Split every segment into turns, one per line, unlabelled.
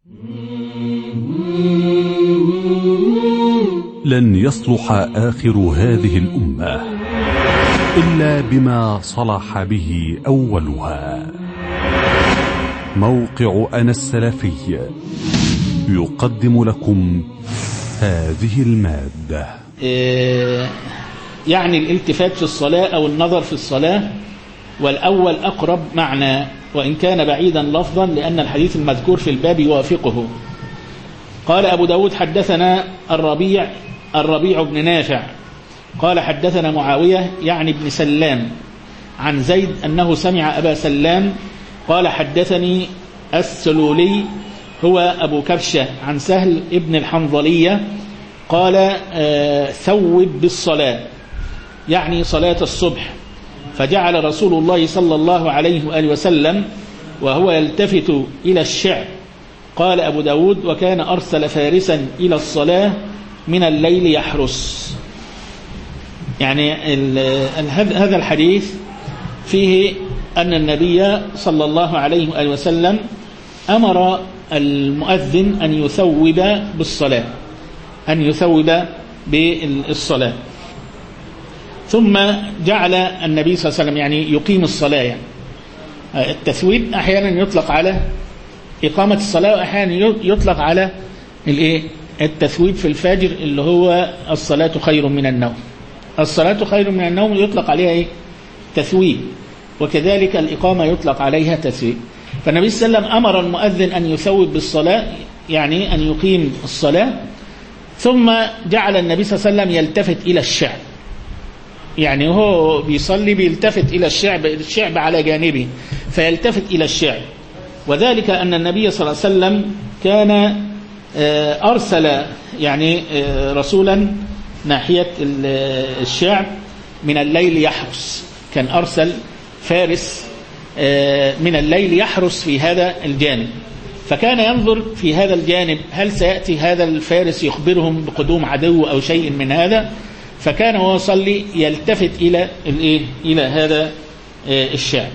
لن يصلح آخر هذه الأمة إلا بما صلح به أولها. موقع أنا السلفي يقدم لكم هذه المادة.
يعني الالتفات في الصلاة أو النظر في الصلاة، والأول أقرب معنى وإن كان بعيدا لفظا، لأن الحديث المذكور في الباب يوافقه. قال أبو داود حدثنا الربيع بن نافع قال حدثنا معاوية يعني ابن سلام عن زيد أنه سمع أبا سلام قال حدثني السلولي هو أبو كبشة عن سهل ابن الحنظلية قال ثوب بالصلاة، يعني صلاة الصبح، فجعل رسول الله صلى الله عليه وآله وسلم وهو يلتفت إلى الشعب. قال أبو داود وكان أرسل فارسا إلى الصلاة من الليل يحرس. يعني هذا الحديث فيه أن النبي صلى الله عليه وآله وسلم أمر المؤذن أن يثوب بالصلاة، أن يثوب بالصلاة، ثم جعل النبي صلى الله عليه وسلم يعني يقيم الصلاة. يعني التثويب أحيانا يطلق على إقامة الصلاة، وأحيانا يطلق على التثويب في الفجر اللي هو الصلاة خير من النوم. الصلاة خير من النوم يطلق عليها تثويب، وكذلك الإقامة يطلق عليها تثويب. فالنبي صلى الله عليه وسلم أمر المؤذن أن يثوب بالصلاة، يعني أن يقيم الصلاة، ثم جعل النبي صلى الله عليه وسلم يلتفت إلى الشعب، يعني هو بيصلي بيلتفت إلى الشعب على جانبه، فيلتفت إلى الشعب. وذلك أن النبي صلى الله عليه وسلم كان أرسل يعني رسولا ناحية الشعب من الليل يحرس، كان أرسل فارس من الليل يحرس في هذا الجانب، فكان ينظر في هذا الجانب هل سيأتي هذا الفارس يخبرهم بقدوم عدو أو شيء من هذا، فكان هو يصلي يلتفت إلى هذا الشعب.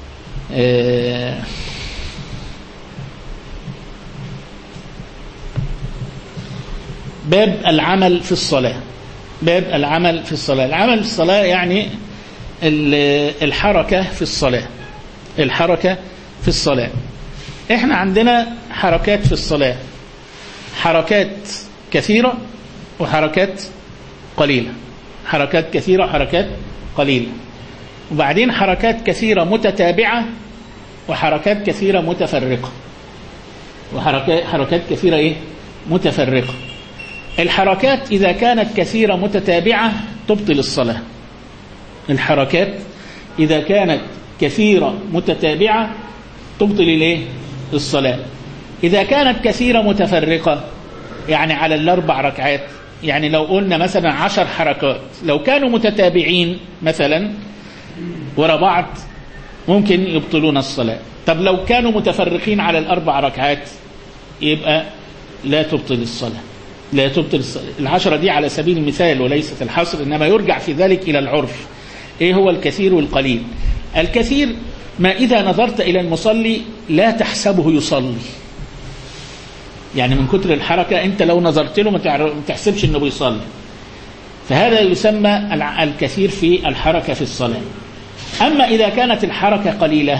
باب العمل في الصلاة. باب العمل في الصلاة. العمل في الصلاة يعني الحركة في الصلاة. الحركة في الصلاة. احنا عندنا حركات في الصلاة، حركات كثيرة وحركات قليلة، حركات كثيرة وحركات قليلة، وبعدين حركات كثيرة متتابعة وحركات كثيرة متفرقة، وحركات كثيرة متفرقة. الحركات إذا كانت كثيرة متتابعة تبطل الصلاة. الحركات إذا كانت كثيرة متتابعة تبطل الصلاة. إذا كانت كثيرة متفرقة، يعني على الأربع ركعات، يعني لو قلنا مثلا 10 حركات، لو كانوا متتابعين مثلا وراء بعض ممكن يبطلون الصلاة. طب لو كانوا متفرقين على الأربع ركعات يبقى لا تبطل الصلاة، لا تبطل الصلاة. 10 دي على سبيل المثال وليست الحصر، إنما يرجع في ذلك إلى العرف. إيه هو الكثير والقليل؟ الكثير ما إذا نظرت إلى المصلي لا تحسبه يصلي، يعني من كتر الحركة أنت لو نظرت له ما تحسبش أنه بيصلي، فهذا يسمى الكثير في الحركة في الصلاة. أما إذا كانت الحركة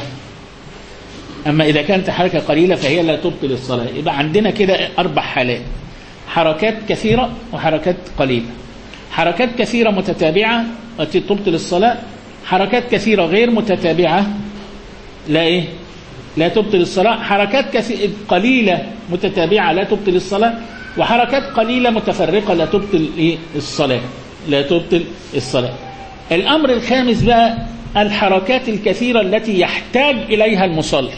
قليلة فهي لا تبطل الصلاة. يبقى عندنا كده 4 حالات: حركات كثيرة وحركات قليلة، حركات كثيرة متتابعة تبطل الصلاة، حركات كثيرة غير متتابعة لا تبطل الصلاة، حركات قليلة متتابعة لا تبطل الصلاة، وحركات قليلة متفرقة لا تبطل الصلاة، لا تبطل الصلاة. الأمر الخامس بقى الحركات الكثيرة التي يحتاج إليها المصلي.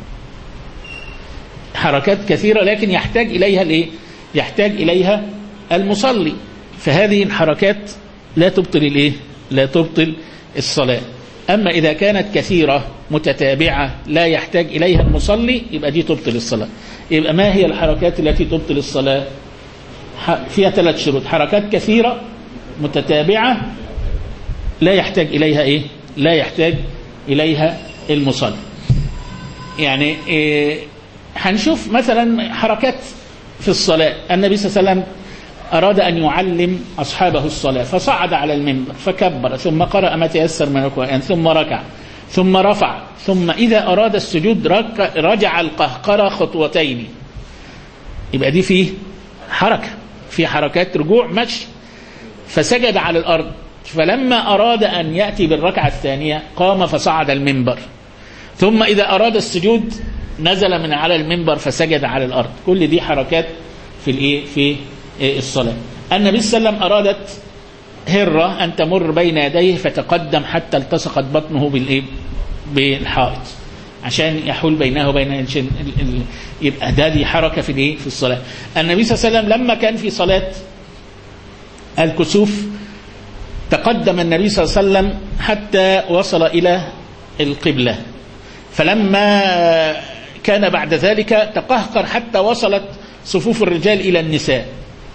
حركات كثيرة لكن يحتاج إليها المصلي، فهذه الحركات لا تبطل الصلاة. أما إذا كانت كثيرة متتابعة لا يحتاج إليها المصلي يبقى دي تبطل الصلاة. يبقى ما هي الحركات التي تبطل الصلاة؟ فيها 3 شروط: حركات كثيرة متتابعة لا يحتاج إليها المصلي. يعني هنشوف مثلا حركات في الصلاة. النبي صلى الله عليه وسلم أراد أن يعلم أصحابه الصلاة فصعد على المنبر فكبر ثم قرأ ما تيسر من القرآن ثم ركع ثم رفع ثم إذا أراد السجود رجع القهقرة خطوتين. يبقى دي فيه حركة، في حركات رجوع مشي. فسجد على الأرض، فلما أراد أن يأتي بالركعة الثانية قام فصعد المنبر، ثم إذا أراد السجود نزل من على المنبر فسجد على الأرض. كل دي حركات في الصلاة. النبي صلى الله عليه وسلم أرادت هرة أن تمر بين يديه فتقدم حتى التصقت بطنه بالحائط عشان يحول بينه وبين يبقى دي حركة في الصلاة. النبي صلى الله عليه وسلم لما كان في صلاة الكسوف تقدم النبي صلى الله عليه وسلم حتى وصل إلى القبلة، فلما كان بعد ذلك تقهقر حتى وصلت صفوف الرجال إلى النساء،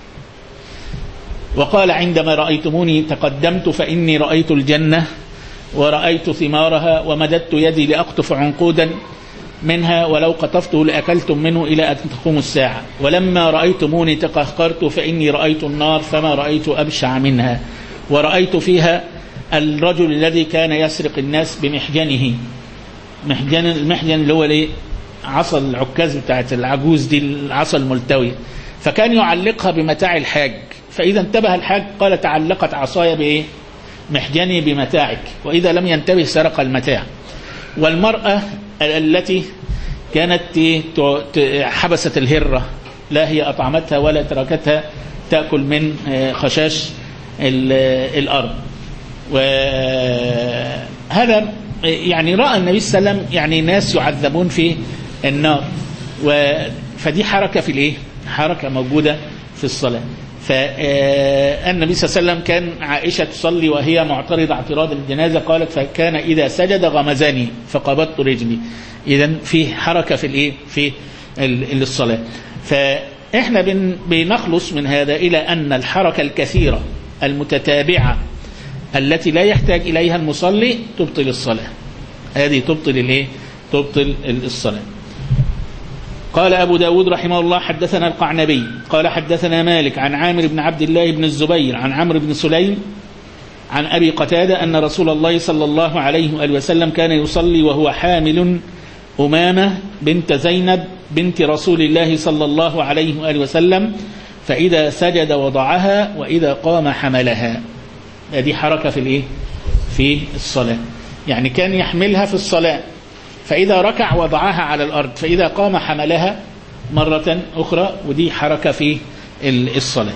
وقال عندما رأيتموني تقدمت فإني رأيت الجنة ورأيت ثمارها ومددت يدي لأقطف عنقودا منها ولو قطفته لأكلتم منه إلى أن تقوم الساعة، ولما رأيتموني تقهقرت فإني رأيت النار فما رأيت أبشع منها، ورأيت فيها الرجل الذي كان يسرق الناس بمحجنه. المحجن اللي هو ليه عصا العكاز بتاعت العجوز دي، العصا الملتوية، فكان يعلقها بمتاع الحاج، فإذا انتبه الحاج قال تعلقت عصايا بإيه؟ محجني بمتاعك، وإذا لم ينتبه سرق المتاع. والمرأة التي كانت حبست الهرة، لا هي أطعمتها ولا تركتها تأكل من خشاش الأرض. وهذا يعني رأى النبي صلى الله عليه وسلم يعني ناس يعذبون في النار، فدي حركة حركة موجودة في الصلاة. فالنبي صلى الله عليه وسلم كان عائشة تصلي وهي معترضة اعتراض الجنازة، قالت فكان إذا سجد غمزني فقبضت رجلي. إذن في حركة في الصلاة. فإحنا بنخلص من هذا إلى أن الحركة الكثيرة المتتابعة التي لا يحتاج إليها المصلي تبطل الصلاة. هذه تبطل الصلاة. قال أبو داود رحمه الله حدثنا القعنبي قال حدثنا مالك عن عامر بن عبد الله بن الزبير عن عمرو بن سليم عن أبي قتادة أن رسول الله صلى الله عليه وآله وسلم كان يصلي وهو حامل أمامة بنت زينب بنت رسول الله صلى الله عليه وآله وسلم، فإذا سجد وضعها وإذا قام حملها. هذه حركة في الصلاة، يعني كان يحملها في الصلاة، فإذا ركع وضعها على الأرض، فإذا قام حملها مرة أخرى، ودي حركة في الصلاة.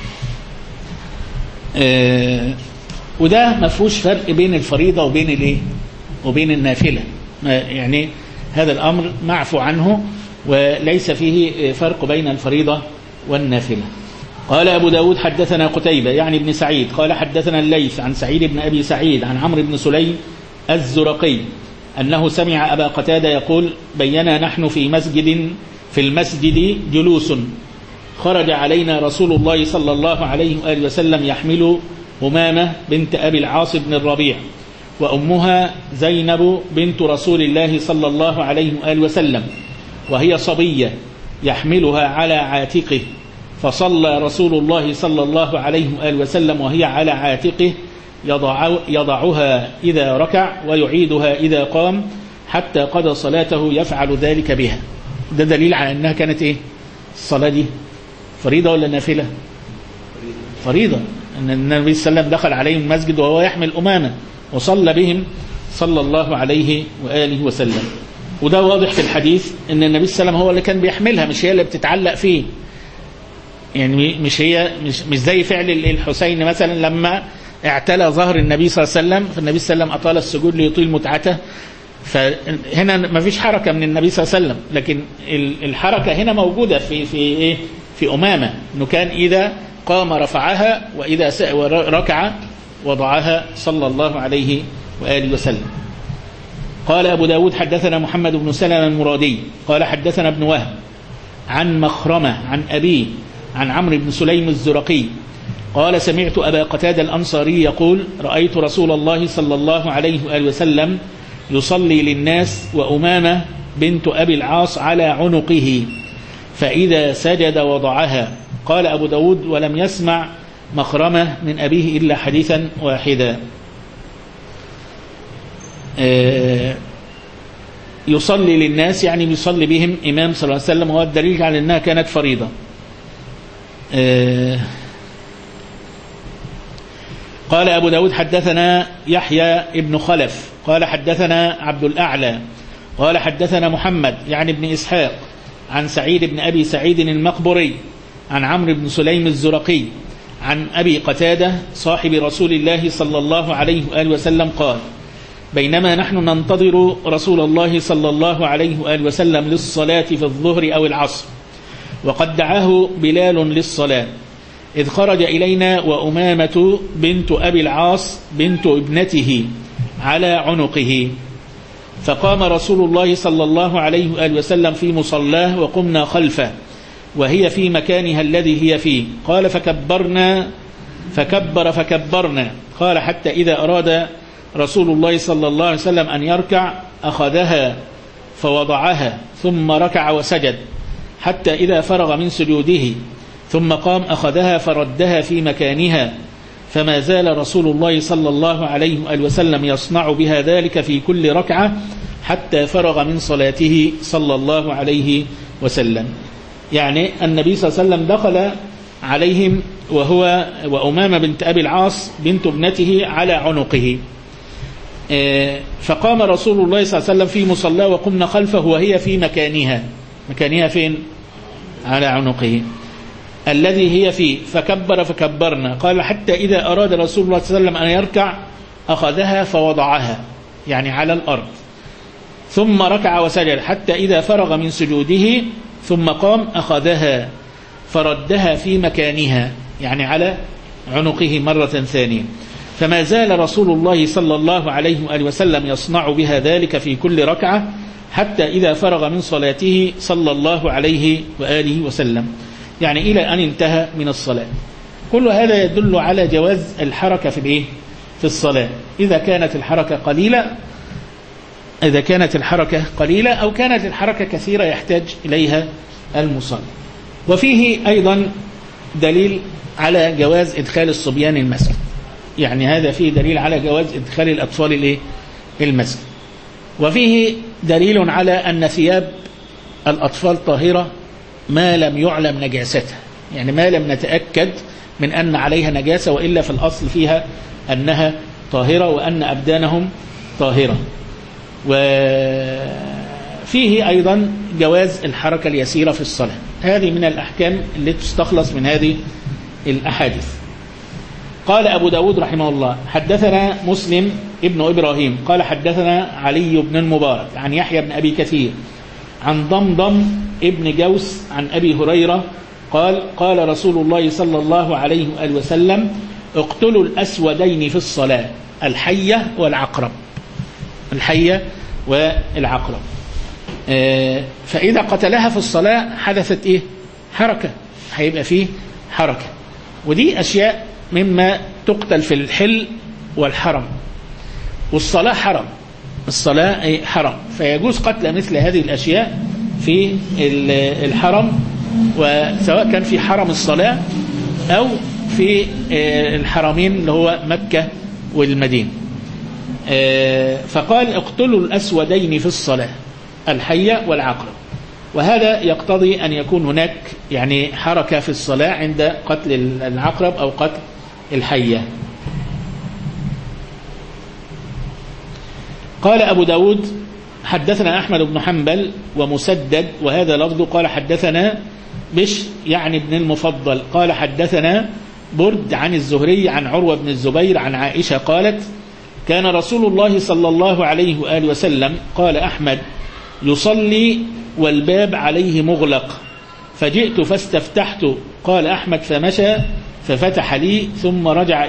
وده ما فيهوش فرق بين الفريضة وبين النافلة، يعني هذا الأمر معفو عنه وليس فيه فرق بين الفريضة والنافلة. قال أبو داود حدثنا قتيبة يعني ابن سعيد قال حدثنا الليث عن سعيد بن أبي سعيد عن عمرو بن سليم الزرقي أنه سمع أبا قتادة يقول بينا نحن في المسجد جلوس، خرج علينا رسول الله صلى الله عليه وآله وسلم يحمل أمامة بنت أبي العاص بن الربيع، وأمها زينب بنت رسول الله صلى الله عليه وآله وسلم، وهي صبية يحملها على عاتقه، فصلى رسول الله صلى الله عليه وآله وسلم وهي على عاتقه يضعها إذا ركع ويعيدها إذا قام حتى قضى صلاته يفعل ذلك بها. ده دليل على أنها كانت الصلاة دي فريضة ولا نافلة؟ فريضة. أن النبي صلى الله عليه وسلم دخل عليهم المسجد وهو يحمل أمامة وصلى بهم صلى الله عليه وآله وسلم. وده واضح في الحديث أن النبي صلى الله عليه وسلم هو اللي كان بيحملها، مش هي اللي بتتعلق فيه. يعني مش زي فعل الحسين مثلا لما اعتلى ظهر النبي صلى الله عليه وسلم، فالنبي صلى الله عليه وسلم أطال السجود ليطيل متعته، فهنا ما فيش حركة من النبي صلى الله عليه وسلم، لكن الحركة هنا موجودة في أمامة، أنه كان إذا قام رفعها وإذا ركع وضعها صلى الله عليه وآله وسلم. قال أبو داود حدثنا محمد بن سلمة المرادي قال حدثنا ابن وهب عن مخرمة عن أبيه عن عمرو بن سليم الزرقي قال سمعت أبا قتادة الأنصاري يقول رأيت رسول الله صلى الله عليه وآله وسلم يصلي للناس وأمامة بنت أبي العاص على عنقه فإذا سجد وضعها. قال أبو داود ولم يسمع مخرمة من أبيه إلا حديثا واحدا. يصلي للناس يعني يصلي بهم إمام صلى الله عليه وسلم، وهو الدليل على أنها كانت فريضة. قال أبو داود حدثنا يحيى ابن خلف قال حدثنا عبد الأعلى قال حدثنا محمد يعني ابن إسحاق عن سعيد بن أبي سعيد المقبري عن عمرو بن سليم الزرقي عن أبي قتادة صاحب رسول الله صلى الله عليه وآله وسلم قال بينما نحن ننتظر رسول الله صلى الله عليه وآله وسلم للصلاة في الظهر أو العصر وقد دعاه بلال للصلاة إذ خرج إلينا وأمامة بنت أبي العاص بنت ابنته على عنقه، فقام رسول الله صلى الله عليه وآله وسلم في مصلاه وقمنا خلفه وهي في مكانها الذي هي فيه. قال فكبرنا قال حتى إذا أراد رسول الله صلى الله عليه وسلم أن يركع أخذها فوضعها ثم ركع وسجد حتى إذا فرغ من سجوده ثم قام أخذها فردها في مكانها، فما زال رسول الله صلى الله عليه وآله وسلم يصنع بها ذلك في كل ركعة حتى فرغ من صلاته صلى الله عليه وسلم. يعني النبي صلى الله عليه وسلم دخل عليهم وهو وأمامة بنت أبي العاص بنت ابنته على عنقه، فقام رسول الله صلى الله عليه وسلم في مصلاه وقمنا خلفه وهي في مكانها فين؟ على عنقه الذي هي فيه، فكبرنا قال حتى إذا أراد رسول الله صلى الله عليه وسلم أن يركع أخذها فوضعها يعني على الأرض ثم ركع وسجد حتى إذا فرغ من سجوده ثم قام أخذها فردها في مكانها يعني على عنقه مرة ثانية، فما زال رسول الله صلى الله عليه وآله وسلم يصنع بها ذلك في كل ركعة حتى إذا فرغ من صلاته صلى الله عليه وآله وسلم، يعني إلى أن انتهى من الصلاة. كل هذا يدل على جواز الحركة في الصلاة إذا كانت الحركة قليلة أو كانت الحركة كثيرة يحتاج إليها المصلي. وفيه أيضا دليل على جواز إدخال الصبيان المسجد، يعني هذا فيه دليل على جواز إدخال الأطفال المسجد. وفيه دليل على أن ثياب الأطفال طاهرة ما لم يعلم نجاستها، يعني ما لم نتأكد من أن عليها نجاسة، وإلا في الأصل فيها أنها طاهرة وأن أبدانهم طاهرة. وفيه أيضا جواز الحركة اليسيرة في الصلاة، هذه من الأحكام التي تستخلص من هذه الأحاديث. قال أبو داود رحمه الله حدثنا مسلم ابن إبراهيم قال حدثنا علي بن المبارك عن يحيى بن أبي كثير عن ضمضم ابن جوس عن أبي هريرة قال رسول الله صلى الله عليه وآله وسلم اقتلوا الأسودين في الصلاة الحية والعقرب، فإذا قتلها في الصلاة حدثت حركة، هيبقى فيه حركة، ودي أشياء مما تقتل في الحل والحرم، والصلاة حرم، فيجوز قتل مثل هذه الأشياء في الحرم، وسواء كان في حرم الصلاة أو في الحرمين اللي هو مكة والمدينة. فقال اقتلوا الأسودين في الصلاة الحية والعقرب، وهذا يقتضي أن يكون هناك يعني حركة في الصلاة عند قتل العقرب أو قتل الحية. قال أبو داود حدثنا أحمد بن حنبل ومسدد وهذا لفظه قال حدثنا بشر يعني ابن المفضل قال حدثنا برد عن الزهري عن عروة بن الزبير عن عائشة قالت كان رسول الله صلى الله عليه وآله وسلم قال أحمد يصلي والباب عليه مغلق فجئت فاستفتحت قال أحمد فمشى ففتح لي ثم رجع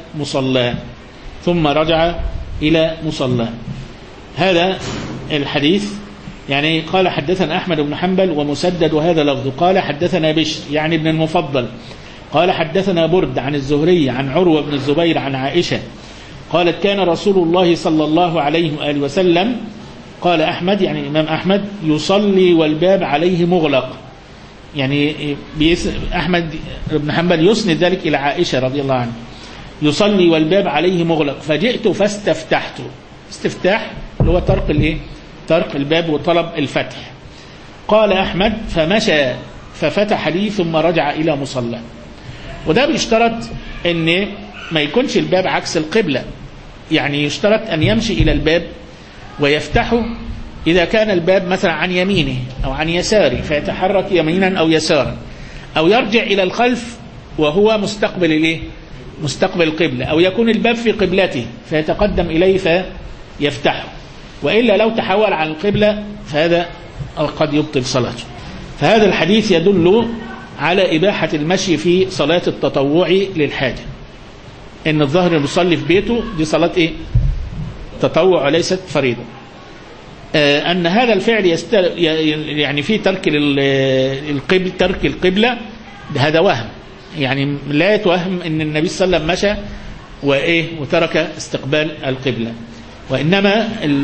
إلى مصلاه. هذا الحديث يعني قال حدثنا أحمد بن حنبل ومسدد وهذا لفظه قال حدثنا بشر يعني ابن المفضل قال حدثنا برد عن الزهري عن عروة بن الزبير عن عائشة قالت كان رسول الله صلى الله عليه وآله وسلم، قال أحمد يعني الإمام أحمد، يصلي والباب عليه مغلق. يعني أحمد بن حنبل يسند ذلك إلى عائشة رضي الله عنها، يصلي والباب عليه مغلق فجئت فاستفتحته. استفتاح اللي هو طرق الايه؟ طرق الباب وطلب الفتح. قال أحمد فمشى ففتح لي ثم رجع إلى مصلى. وده بيشترط ان ما يكونش الباب عكس القبلة، يعني يشترط أن يمشي إلى الباب ويفتحه إذا كان الباب مثلا عن يمينه أو عن يساره فيتحرك يمينا أو يسارا، أو يرجع إلى الخلف وهو مستقبل الايه؟ مستقبل القبلة، أو يكون الباب في قبلته فيتقدم إليه فيفتحه، وإلا لو تحول عن القبلة فهذا قد يبطل صلاته. فهذا الحديث يدل على إباحة المشي في صلاة التطوع للحاجة، إن الظهر المصلي في بيته دي صلاة إيه؟ تطوع وليست فريضة. أن هذا الفعل يعني في ترك القبل، ترك القبلة هذا وهم، يعني لا يتوهم ان النبي صلى الله عليه وسلم مشى وايه وترك استقبال القبلة، وانما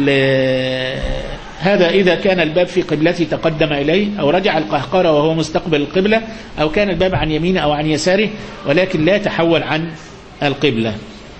هذا اذا كان الباب في قبلته تقدم اليه، او رجع القهقرة وهو مستقبل القبلة، او كان الباب عن يمينه او عن يساره ولكن لا يتحول عن القبلة.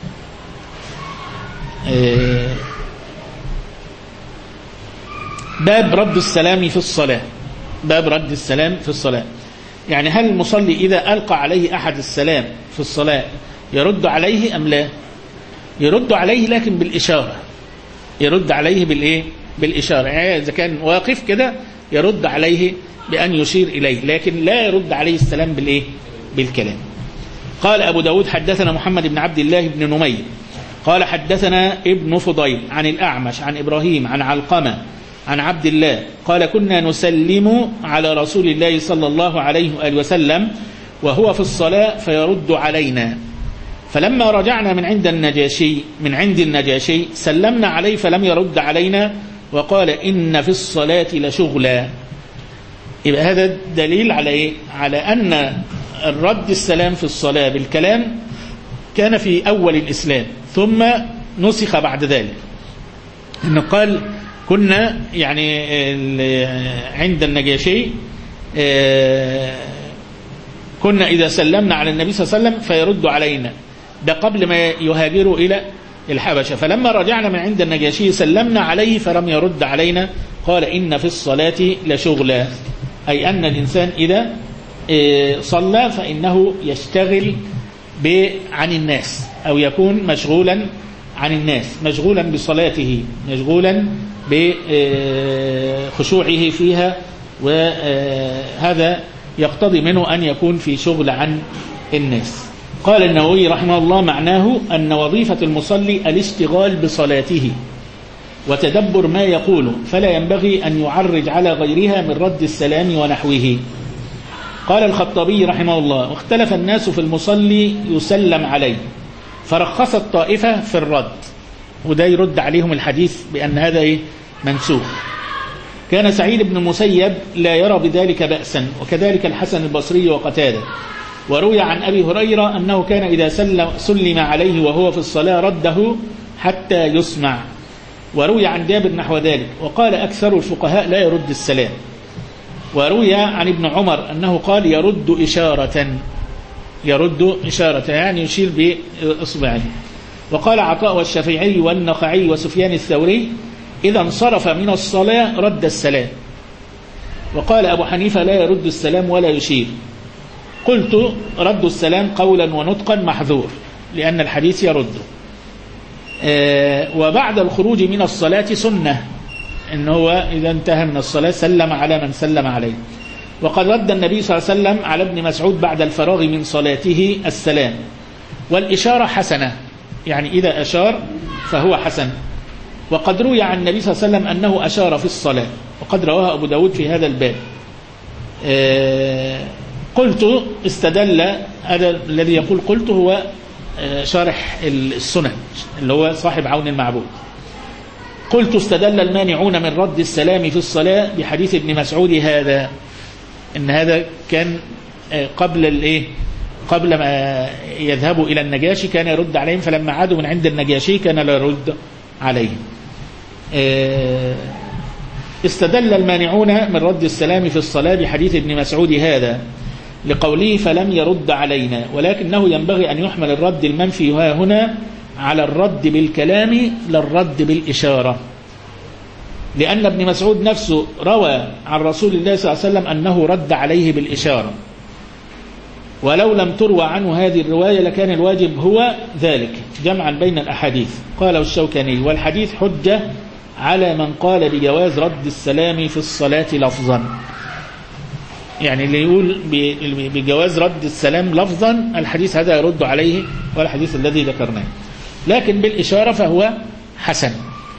باب رد السلام في الصلاة. باب رد السلام في الصلاة، يعني هل المصلي إذا ألقى عليه أحد السلام في الصلاة يرد عليه أم لا؟ يرد عليه لكن بالإشارة، يرد عليه بالإيه؟ بالإشارة، يعني إذا كان واقف كده يرد عليه بأن يشير إليه، لكن لا يرد عليه السلام بالإيه؟ بالكلام. قال أبو داود حدثنا محمد بن عبد الله بن نمير قال حدثنا ابن فضيل عن الأعمش عن إبراهيم عن علقمة عن عبد الله قال كنا نسلم على رسول الله صلى الله عليه وآله وسلم وهو في الصلاة فيرد علينا، فلما رجعنا من عند النجاشي سلمنا عليه فلم يرد علينا وقال إن في الصلاة لشغلا. يبقى هذا دليل على إيه؟ على أن الرد السلام في الصلاة بالكلام كان في أول الإسلام ثم نسخ بعد ذلك. إنه قال كنا يعني عند النجاشي كنا إذا سلمنا على النبي صلى الله عليه وسلم فيرد علينا، ده قبل ما يهاجروا إلى الحبشة، فلما رجعنا من عند النجاشي سلمنا عليه فلم يرد علينا قال إن في الصلاة لشغلا، أي أن الإنسان إذا صلى فإنه يشتغل عن الناس أو يكون مشغولا عن الناس، مشغولا بصلاته، مشغولا بخشوعه فيها، وهذا يقتضي منه أن يكون في شغل عن الناس. قال النووي رحمه الله معناه أن وظيفة المصلي الاشتغال بصلاته وتدبر ما يقوله، فلا ينبغي أن يعرج على غيرها من رد السلام ونحوه. قال الخطابي رحمه الله واختلف الناس في المصلي يسلم عليه، فرخصت طائفة في الرد، وده يرد عليهم الحديث بأن هذا منسوخ. كان سعيد بن المسيب لا يرى بذلك بأسا، وكذلك الحسن البصري وقتادة. وروي عن أبي هريرة أنه كان إذا سلم عليه وهو في الصلاة رده حتى يسمع، وروي عن جابر نحو ذلك. وقال أكثر الفقهاء لا يرد السلام. وروي عن ابن عمر أنه قال يرد إشارة يعني يشير بإصبعه. وقال عطاء والشافعي والنخعي وسفيان الثوري إذا انصرف من الصلاة رد السلام. وقال أبو حنيفة لا يرد السلام ولا يشير. قلت رد السلام قولا ونطقا محذور لأن الحديث يرده. وبعد الخروج من الصلاة سنة، إن هو إذا انتهى من الصلاة سلم على من سلم عليه. وقد رد النبي صلى الله عليه وسلم على ابن مسعود بعد الفراغ من صلاته السلام. والإشارة حسنة، يعني إذا أشار فهو حسن. وقد روي عن النبي صلى الله عليه وسلم أنه أشار في الصلاة، وقد رواه أبو داود في هذا الباب. قلت استدل، هذا الذي يقول قلت هو شارح السنن اللي هو صاحب عون المعبود. قلت استدل المانعون من رد السلام في الصلاة بحديث ابن مسعود هذا، إن هذا كان قبل قبل ما يذهبوا إلى النجاشي كان يرد عليهم، فلما عادوا من عند النجاشي كان لا يرد عليهم. استدل المانعون من رد السلام في الصلاة بحديث ابن مسعود هذا لقوله فلم يرد علينا، ولكنه ينبغي أن يحمل الرد المنفي هنا على الرد بالكلام لا الرد بالإشارة، لأن ابن مسعود نفسه روى عن رسول الله صلى الله عليه وسلم أنه رد عليه بالإشارة، ولو لم تروى عنه هذه الرواية لكان الواجب هو ذلك جمعا بين الأحاديث. قاله الشوكاني والحديث حجة على من قال بجواز رد السلام في الصلاة لفظا، يعني اللي يقول بجواز رد السلام لفظا الحديث هذا يرد عليه والحديث الذي ذكرناه، لكن بالإشارة فهو حسن،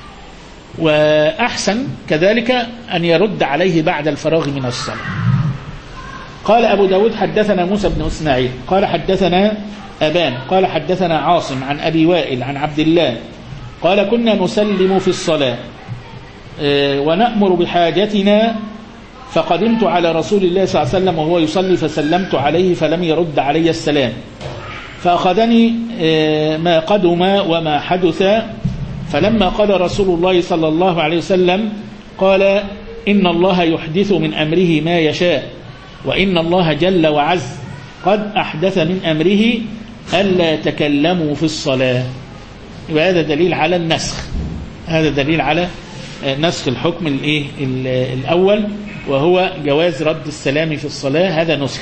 وأحسن كذلك أن يرد عليه بعد الفراغ من الصلاة. قال أبو داود حدثنا موسى بن إسماعيل قال حدثنا أبان قال حدثنا عاصم عن أبي وائل عن عبد الله قال كنا نسلم في الصلاة ونأمر بحاجتنا، فقدمت على رسول الله صلى الله عليه وسلم وهو يصلي فسلمت عليه فلم يرد علي السلام، فأخذني ما قدم وما حدث، فلما قال رسول الله صلى الله عليه وسلم قال إن الله يحدث من أمره ما يشاء، وإن الله جل وعز قد أحدث من أمره ألا تكلموا في الصلاة. وهذا دليل على النسخ، هذا دليل على نسخ الحكم الأول وهو جواز رد السلام في الصلاة، هذا نسخ.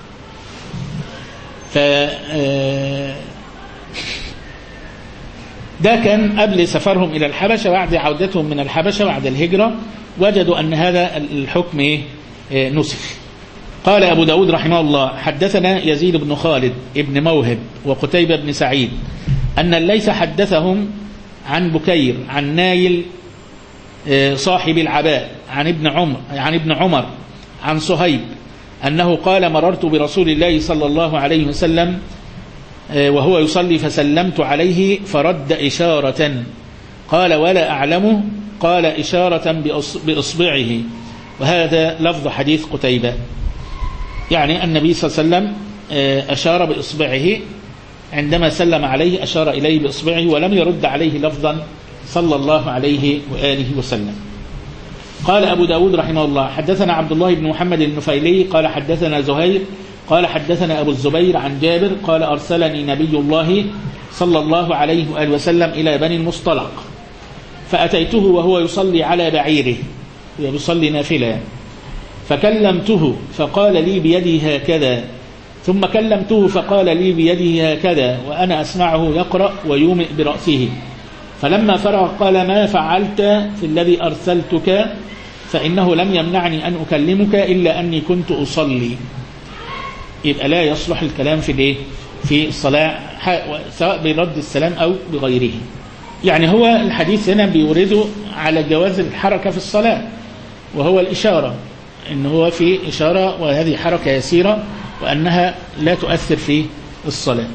ده كان قبل سفرهم إلى الحبشة، بعد عودتهم من الحبشة بعد الهجرة وجدوا أن هذا الحكم نسخ. قال أبو داود رحمه الله حدثنا يزيد بن خالد ابن موهب وقتيبة بن سعيد أن الليث حدثهم عن بكير عن نايل صاحب العباء عن ابن عمر عن صهيب أنه قال مررت برسول الله صلى الله عليه وسلم وهو يصلي فسلمت عليه فرد إشارة، قال ولا أعلمه، قال إشارة بإصبعه، وهذا لفظ حديث قتيبة، يعني النبي صلى الله عليه وسلم أشار بإصبعه عندما سلم عليه، أشار إليه بإصبعه ولم يرد عليه لفظا صلى الله عليه وآله وسلم. قال أبو داود رحمه الله حدثنا عبد الله بن محمد النفيلي قال حدثنا زهير قال حدثنا أبو الزبير عن جابر قال أرسلني نبي الله صلى الله عليه وآله وسلم إلى بني المصطلق، فأتيته وهو يصلي على بعيره، يصلي نافلة، فكلمته فقال لي بيده هكذا، ثم كلمته فقال لي بيده هكذا وأنا أسمعه يقرأ ويومئ برأسه، فلما فرغ قال ما فعلت في الذي أرسلتك، فإنه لم يمنعني أن أكلمك إلا أني كنت أصلي. يبقى لا يصلح الكلام في الصلاة سواء برد السلام أو بغيره. يعني هو الحديث هنا بيورده على جواز الحركة في الصلاة، وهو الإشارة، إن هو في إشارة وهذه حركة يسيرة وأنها لا تؤثر في الصلاة.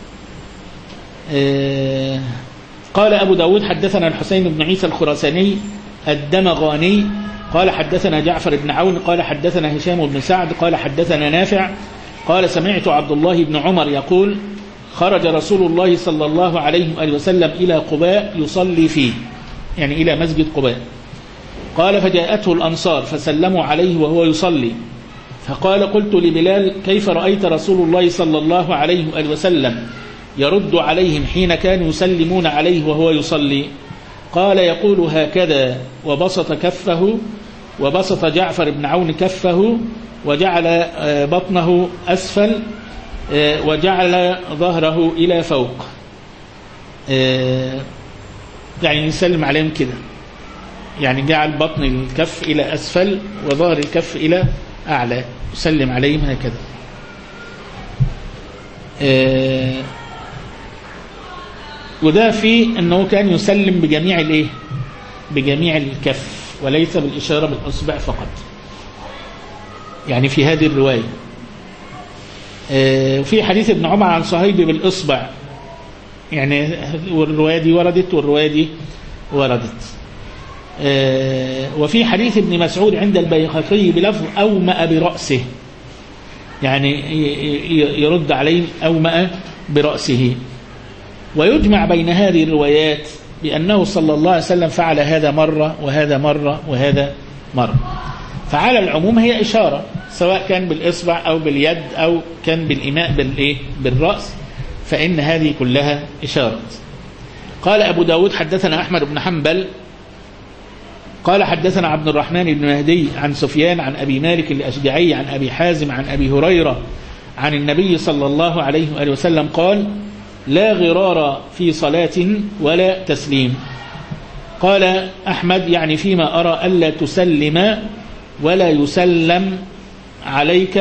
قال أبو داود حدثنا الحسين بن عيسى الخراساني الدمغاني قال حدثنا جعفر بن عون قال حدثنا هشام بن سعد قال حدثنا نافع قال سمعت عبد الله بن عمر يقول خرج رسول الله صلى الله عليه وآله وسلم إلى قباء يصلي فيه، يعني إلى مسجد قباء، قال فجاءته الأنصار فسلموا عليه وهو يصلي، فقال قلت لبلال كيف رأيت رسول الله صلى الله عليه وآله وسلم يرد عليهم حين كانوا يسلمون عليه وهو يصلي؟ قال يقول هكذا، وبسط كفه، وبسط جعفر بن عون كفه وجعل بطنه أسفل وجعل ظهره إلى فوق، يعني يسلم عليهم كده، يعني جعل بطن الكف إلى أسفل وظهر الكف إلى أعلى، يسلم عليهم هكذا. وده في أنه كان يسلم بجميع الكف وليس بالإشارة بالأصبع فقط، يعني في هذه الرواية. وفي حديث ابن عمر عن صهيب بالإصبع، يعني والرواية دي وردت والرواية دي وردت. وفي حديث ابن مسعود عند البيهقي بلفظ أومأ برأسه، يعني يرد عليهم أومأ برأسه. ويجمع بين هذه الروايات بأنه صلى الله عليه وسلم فعل هذا مرة وهذا مرة وهذا مرة. فعلى العموم هي إشارة، سواء كان بالإصبع أو باليد أو كان بالإيماء بالرأس، فإن هذه كلها إشارة. قال أبو داود حدثنا أحمد بن حنبل قال حدثنا عبد الرحمن بن مهدي عن سفيان عن أبي مالك الأشجعي عن أبي حازم عن أبي هريرة عن النبي صلى الله عليه وآله وسلم قال: لا غرار في صلاة ولا تسليم. قال أحمد: يعني فيما أرى ألا تسلم ولا يسلم عليك،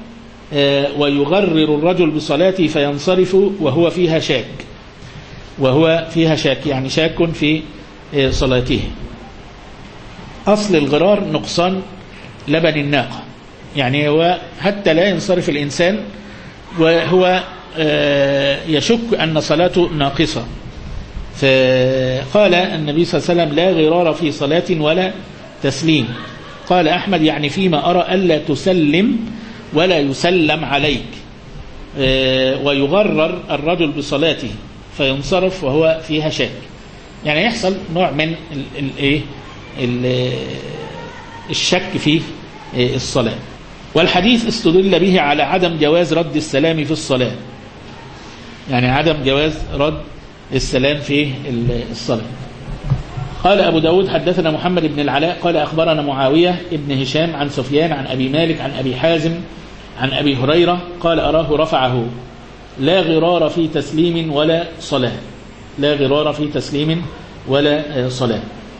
ويغرر الرجل بصلاته فينصرف وهو فيها شاك، وهو فيها شاك يعني شاك في صلاته. أصل الغرار نقصان لبن الناقة، يعني هو حتى لا ينصرف الإنسان وهو يشك أن صلاته ناقصة. فقال النبي صلى الله عليه وسلم: لا غرار في صلاة ولا تسليم. قال أحمد: يعني فيما أرى ألا تسلم ولا يسلم عليك، ويغرر الرجل بصلاته فينصرف وهو فيها شك، يعني يحصل نوع من الشك في الصلاة. والحديث استدل به على عدم جواز رد السلام في الصلاة، يعني عدم جواز رد السلام في الصلاة. قال أبو داود حدثنا محمد بن العلاء قال أخبرنا معاوية ابن هشام عن سفيان عن أبي مالك عن أبي حازم عن أبي هريرة قال أراه رفعه: لا غرار في تسليم ولا صلاة، لا غرار في تسليم ولا صلاة.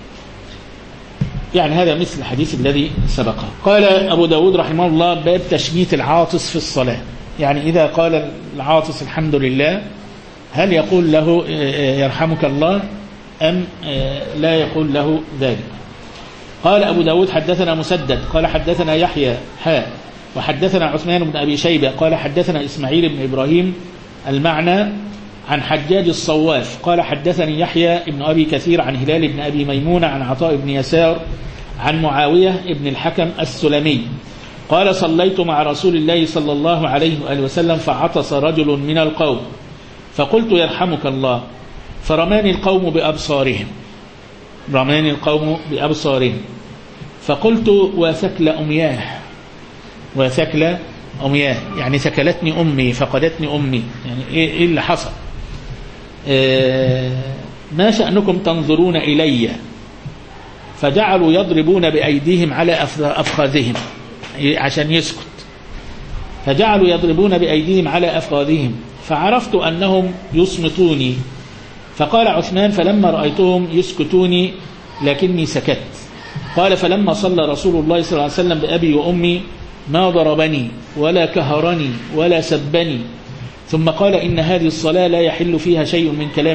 يعني هذا مثل الحديث الذي سبقه. قال أبو داود رحمه الله: باب تشميت العاطس في الصلاة، يعني إذا قال العاطس الحمد لله هل يقول له يرحمك الله أم لا يقول له ذلك. قال أبو داود حدثنا مسدد قال حدثنا يحيى وحدثنا عثمان بن أبي شيبة قال حدثنا إسماعيل بن إبراهيم المعنى عن حجاج الصواف قال حدثني يحيى بن أبي كثير عن هلال بن أبي ميمونة عن عطاء بن يسار عن معاوية بن الحكم السلمي قال: صليت مع رسول الله صلى الله عليه وآله وسلم فعطس رجل من القوم فقلت: يرحمك الله، فرماني القوم بأبصارهم، فقلت: وثكل أمياه، يعني ثكلتني أمي، فقدتني أمي، يعني إيه اللي حصل؟ ما شأنكم تنظرون إلي؟ فجعلوا يضربون بأيديهم على أفخاذهم عشان يسكت، فجعلوا يضربون بأيديهم على أفخاذهم، فعرفت أنهم يصمتوني. فقال عثمان: فلما رأيتهم يسكتوني لكني سكت. قال: فلما صلى رسول الله صلى الله عليه وسلم بأبي وأمي ما ضربني ولا كهرني ولا سبني، ثم قال: إن هذه الصلاة لا يحل فيها شيء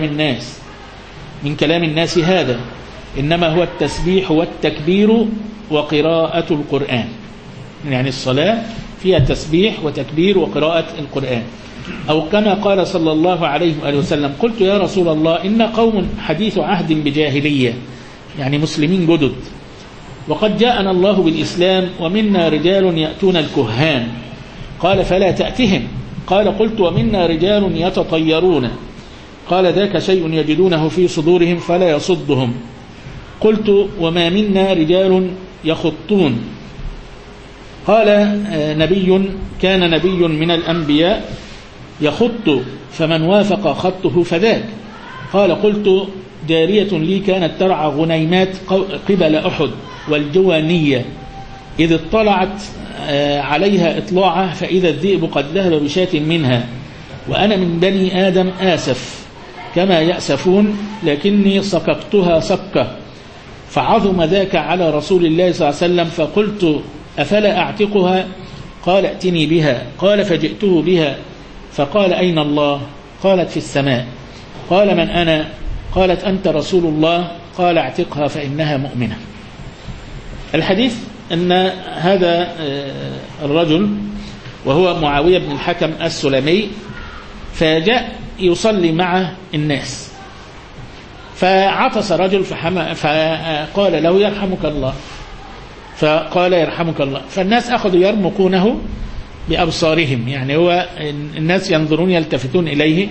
من كلام الناس هذا، إنما هو التسبيح والتكبير وقراءة القرآن. يعني الصلاة فيها تسبيح وتكبير وقراءة القرآن. أو كما قال صلى الله عليه وآله وسلم: قلت: يا رسول الله، إن قوم حديث عهد بجاهلية، يعني مسلمين جدد، وقد جاءنا الله بالإسلام ومنا رجال يأتون الكهان. قال: فلا تأتهم. قال: قلت: ومنا رجال يتطيرون. قال: ذاك شيء يجدونه في صدورهم فلا يصدهم. قلت: وما منا رجال يخطون. قال: كان نبي من الأنبياء يخط، فمن وافق خطه فذاك. قال: قلت: جارية لي كانت ترعى غنيمات قبل أحد والجوانية، إذ اطلعت عليها إطلاعة فإذا الذئب قد ذهب بشاة منها، وأنا من بني آدم آسف كما يأسفون، لكني سككتها سكة، فعظم ذاك على رسول الله صلى الله عليه وسلم، فقلت: أفلا أعتقها؟ قال: ائتني بها. قال: فجئته بها، فقال: أين الله؟ قالت: في السماء. قال: من أنا؟ قالت: أنت رسول الله. قال: اعتقها فإنها مؤمنة. الحديث أن هذا الرجل وهو معاوية بن الحكم السلمي فجاء يصلي مع الناس، فعطس رجل فقال له: يرحمك الله. فقال: يرحمك الله. فالناس أخذوا يرمقونه بأبصارهم، يعني هو الناس ينظرون يلتفتون إليه.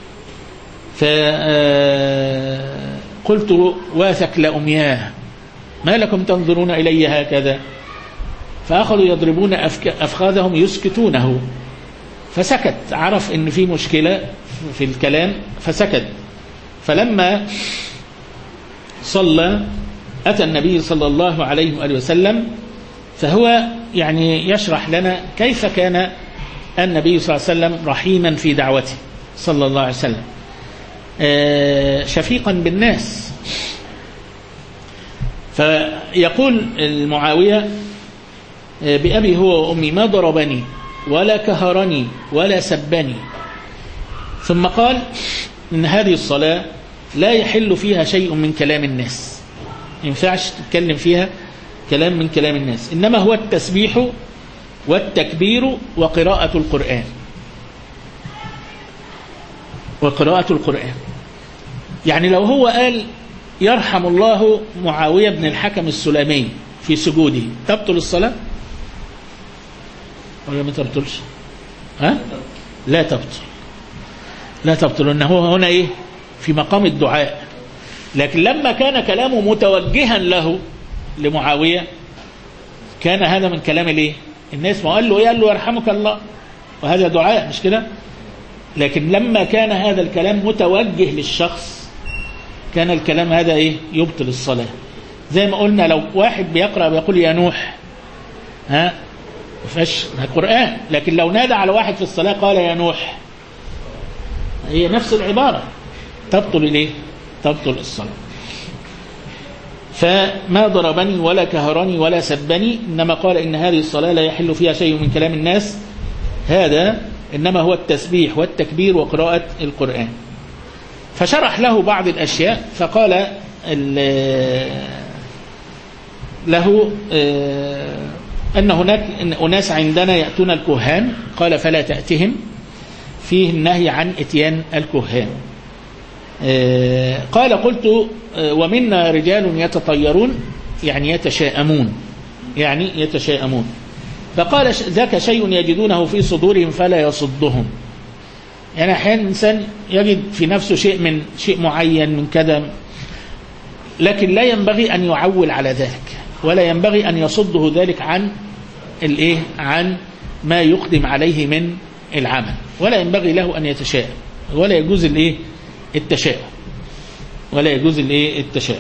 فقلت واثك لأمياه ما لكم تنظرون إلي هكذا؟ فأخذوا يضربون أفخاذهم يسكتونه، فسكت، عرف إن في مشكلة في الكلام فسكت. فلما صلى أتى النبي صلى الله عليه وآله وسلم، فهو يعني يشرح لنا كيف كان النبي صلى الله عليه وسلم رحيما في دعوته صلى الله عليه وسلم، شفيقا بالناس. فيقول المعاوية بأبي هو وأمي ما ضربني ولا كهرني ولا سبني. ثم قال إن هذه الصلاة لا يحل فيها شيء من كلام الناس، ما ينفعش تتكلم فيها كلام من كلام الناس، إنما هو التسبيح والتكبير وقراءة القرآن. وقراءة القرآن يعني لو هو قال يرحم الله معاوية بن الحكم السلمي في سجوده تبطل الصلاة ولا ما تبطلش؟ ها؟ لا تبطل، لا تبطل، إنه هنا إيه؟ في مقام الدعاء. لكن لما كان كلامه متوجها له لمعاوية كان هذا من كلام الايه؟ الناس، ما قال له ايه؟ قال له يرحمك الله، وهذا دعاء مش كده؟ لكن لما كان هذا الكلام متوجه للشخص كان الكلام هذا ايه؟ يبطل الصلاة. زي ما قلنا لو واحد بيقرأ بيقول يا نوح، ها فش قرآن، لكن لو نادى على واحد في الصلاة قال يا نوح، هي نفس العبارة، تبطل الايه؟ تبطل الصلاة. فما ضربني ولا كهرني ولا سبني، إنما قال إن هذه الصلاة لا يحل فيها شيء من كلام الناس، هذا إنما هو التسبيح والتكبير وقراءة القرآن. فشرح له بعض الأشياء، فقال له أن هناك أناس عندنا يأتون الكهان، قال فلا تأتهم، فيه النهي عن إتيان الكهان. قال قلت ومنا رجال يتطيرون، يعني يتشاءمون، يعني يتشاءمون. فقال ذاك شيء يجدونه في صدورهم فلا يصدهم، يعني أحيانا الإنسان يجد في نفسه شيء معين من كذا، لكن لا ينبغي أن يعول على ذلك، ولا ينبغي أن يصده ذلك عن الإيه؟ عن ما يقدم عليه من العمل، ولا ينبغي له أن يتشاءم، ولا يجوز الإيه؟ التشاؤم، ولا يجوز الايه؟ التشاؤم.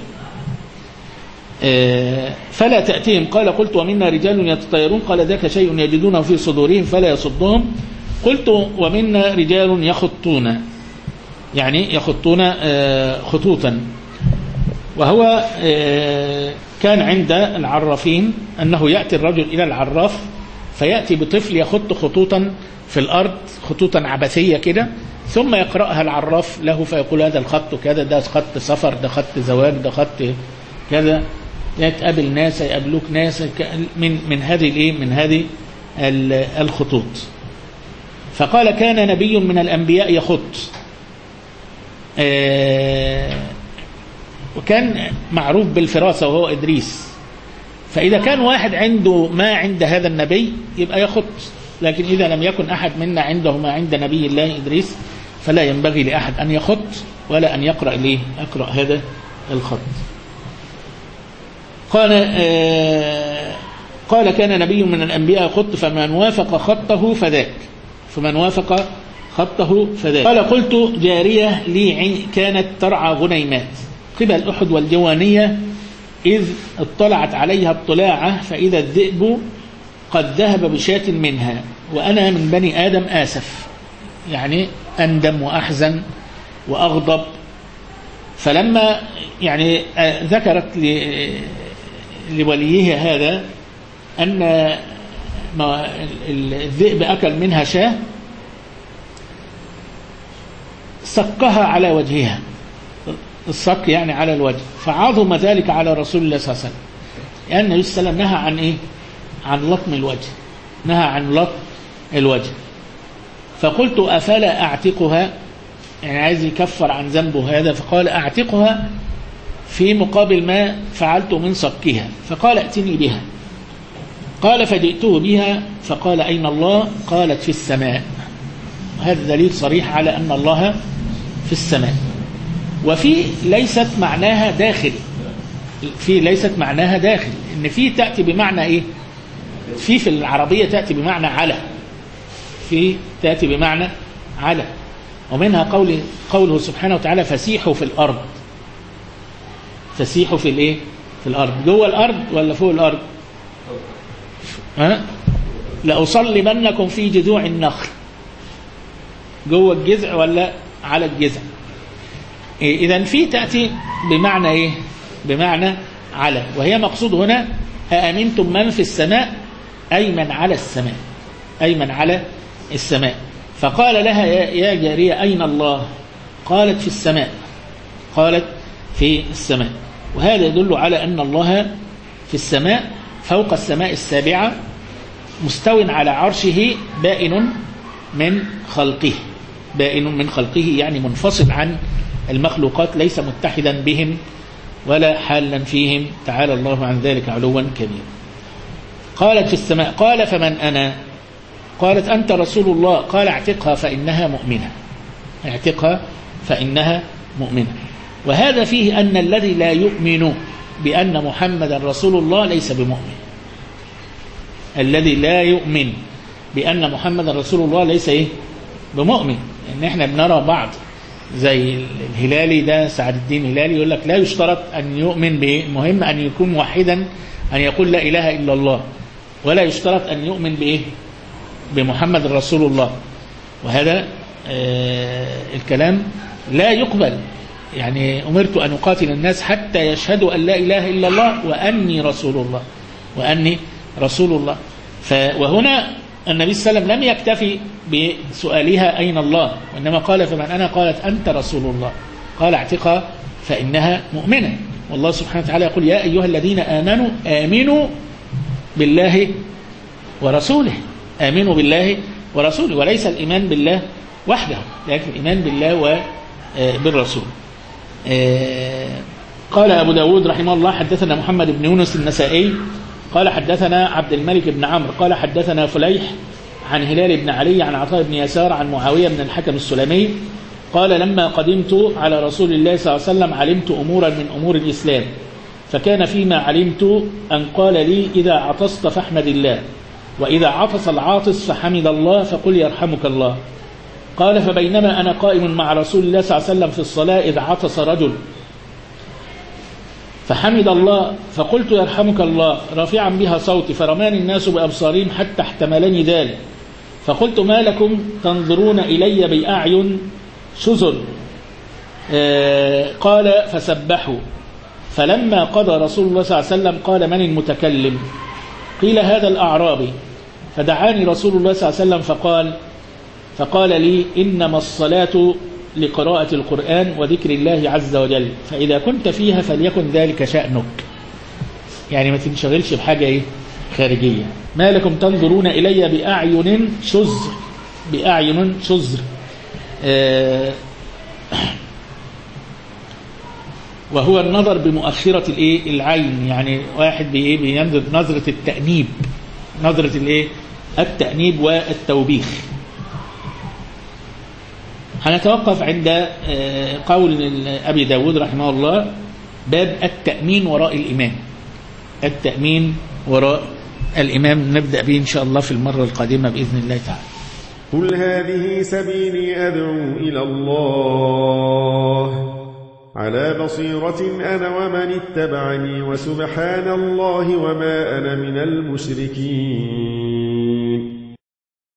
فلا تأتيهم. قال قلت ومنا رجال يتطيرون، قال ذاك شيء يجدونه في صدورهم فلا يصدهم. قلت ومنا رجال يخطون، يعني يخطون خطوطا. وهو كان عند العرافين أنه يأتي الرجل إلى العراف فيأتي بطفل يخط خطوطا في الأرض، خطوطا عبثية كده، ثم يقرأها العراف له فيقول هذا الخط كذا، ده خط سفر، ده خط زواج، ده خط كذا، يتقابل ناس، يقابلوك ناس من هذه الايه؟ من هذه الخطوط. فقال كان نبي من الأنبياء يخط، وكان معروف بالفراسة وهو إدريس، فإذا كان واحد عنده ما عند هذا النبي يبقى يخط، لكن إذا لم يكن أحد منا عنده ما عند نبي الله إدريس فلا ينبغي لأحد أن يخط ولا أن يقرأ ليه؟ أقرأ هذا الخط. قال كان نبي من الأنبياء يخط فمن وافق خطه فذاك، فمن وافق خطه فذاك. قال قلت جارية لي كانت ترعى غنيمات قبل أحد والجوانية، إذ اطلعت عليها اطلاعة فإذا الذئب قد ذهب بشاة منها، وأنا من بني آدم آسف، يعني أندم وأحزن وأغضب. فلما يعني ذكرت لوليه هذا أن الذئب أكل منها شاة، سقها على وجهها، الصك يعني على الوجه، فعظم ذلك على رسول الله صلى الله عليه وسلم، لأن النبي صلى الله عليه وسلم نهى عن إيه؟ عن لطم الوجه، نهى عن لطم الوجه. فقلت أفلا أعتقها، يعني عايز يكفر عن ذنبه هذا، فقال أعتقها في مقابل ما فعلت من صكها. فقال ائتني بها، قال فجئته بها فقال أين الله؟ قالت في السماء. هذا دليل صريح على أن الله في السماء. وفي ليست معناها داخل، في ليست معناها داخل، إن في تأتي بمعنى إيه؟ في العربية تأتي بمعنى على، في تأتي بمعنى على. ومنها قوله سبحانه وتعالى فسيحوا في الأرض. فسيحوا في الإيه؟ في الأرض. جوه الأرض ولا فوق الأرض؟ لأصلبنكم في جذوع النخل. جوه الجذع ولا على الجذع؟ إذن في تأتي بمعنى إيه؟ بمعنى على. وهي مقصود هنا أأمنتم من في السماء، أي من على السماء، أي من على السماء. فقال لها يا جارية أين الله؟ قالت في السماء، قالت في السماء. وهذا يدل على أن الله في السماء فوق السماء السابعة، مستو على عرشه، بائن من خلقه، بائن من خلقه يعني منفصل عن المخلوقات، ليس متحدا بهم ولا حالا فيهم، تعالى الله عن ذلك علوا كبيرا. قالت في السماء. قال فمن أنا؟ قالت أنت رسول الله. قال اعتقها فإنها مؤمنة، اعتقها فإنها مؤمنة. وهذا فيه أن الذي لا يؤمن بأن محمدا رسول الله ليس بمؤمن. الذي لا يؤمن بأن محمدا رسول الله ليس إيه؟ بمؤمن. إن إحنا بنرى بعض زي الهلالي ده، سعد الدين الهلالي، يقول لك لا يشترط أن يؤمن به، المهم أن يكون موحدا، أن يقول لا إله إلا الله، ولا يشترط أن يؤمن بإيه؟ بمحمد رسول الله. وهذا الكلام لا يقبل. يعني أمرت أن أقاتل الناس حتى يشهدوا أن لا إله إلا الله وأني رسول الله، وأني رسول الله. وهنا النبي صلى الله عليه وسلم لم يكتفي بسؤالها أين الله، وإنما قال فمن أنا؟ قالت أنت رسول الله. قال اعتقها فإنها مؤمنة. والله سبحانه وتعالى يقول يا أيها الذين آمنوا آمنوا بالله ورسوله، آمنوا بالله ورسوله، وليس الإيمان بالله وحده، لكن الإيمان بالله وبالرسول. قال أبو داود رحمه الله حدثنا محمد بن يونس النسائي قال حدثنا عبد الملك بن عمرو قال حدثنا فليح عن هلال بن علي عن عطاء بن يسار عن معاوية بن الحكم السلمي قال لما قدمت على رسول الله صلى الله عليه وسلم علمت أمورا من أمور الإسلام، فكان فيما علمت أن قال لي إذا عطست فاحمد الله، وإذا عطس العاطس فحمد الله فقل يرحمك الله. قال فبينما أنا قائم مع رسول الله صلى الله عليه وسلم في الصلاة إذ عطس رجل فحمد الله فقلت يرحمك الله رافعا بها صوتي، فرماني الناس بأبصارهم حتى احتملني ذلك، فقلت ما لكم تنظرون إلي بأعين شزر؟ قال فسبحوا. فلما قضى رسول الله صلى الله عليه وسلم قال من المتكلم؟ قيل هذا الأعرابي. فدعاني رسول الله صلى الله عليه وسلم فقال لي إنما الصلاة لقراءة القرآن وذكر الله عز وجل، فإذا كنت فيها فليكن ذلك شأنك، يعني ما تنشغلش بحاجة خارجية. ما لكم تنظرون إلي بأعين شزر، بأعين شزر وهو النظر بمؤخرة العين، يعني واحد بينظر نظرة التأنيب، نظرة التأنيب والتوبيخ. هنتوقف عند قول أبي داود رحمه الله باب التأمين وراء الإمام، التأمين وراء الإمام نبدأ به إن شاء الله في المرة القادمة بإذن الله تعالى.
قل هذه سبيلي أدعو إلى الله على بصيرة أنا ومن اتبعني وسبحان الله وما أنا من المشركين.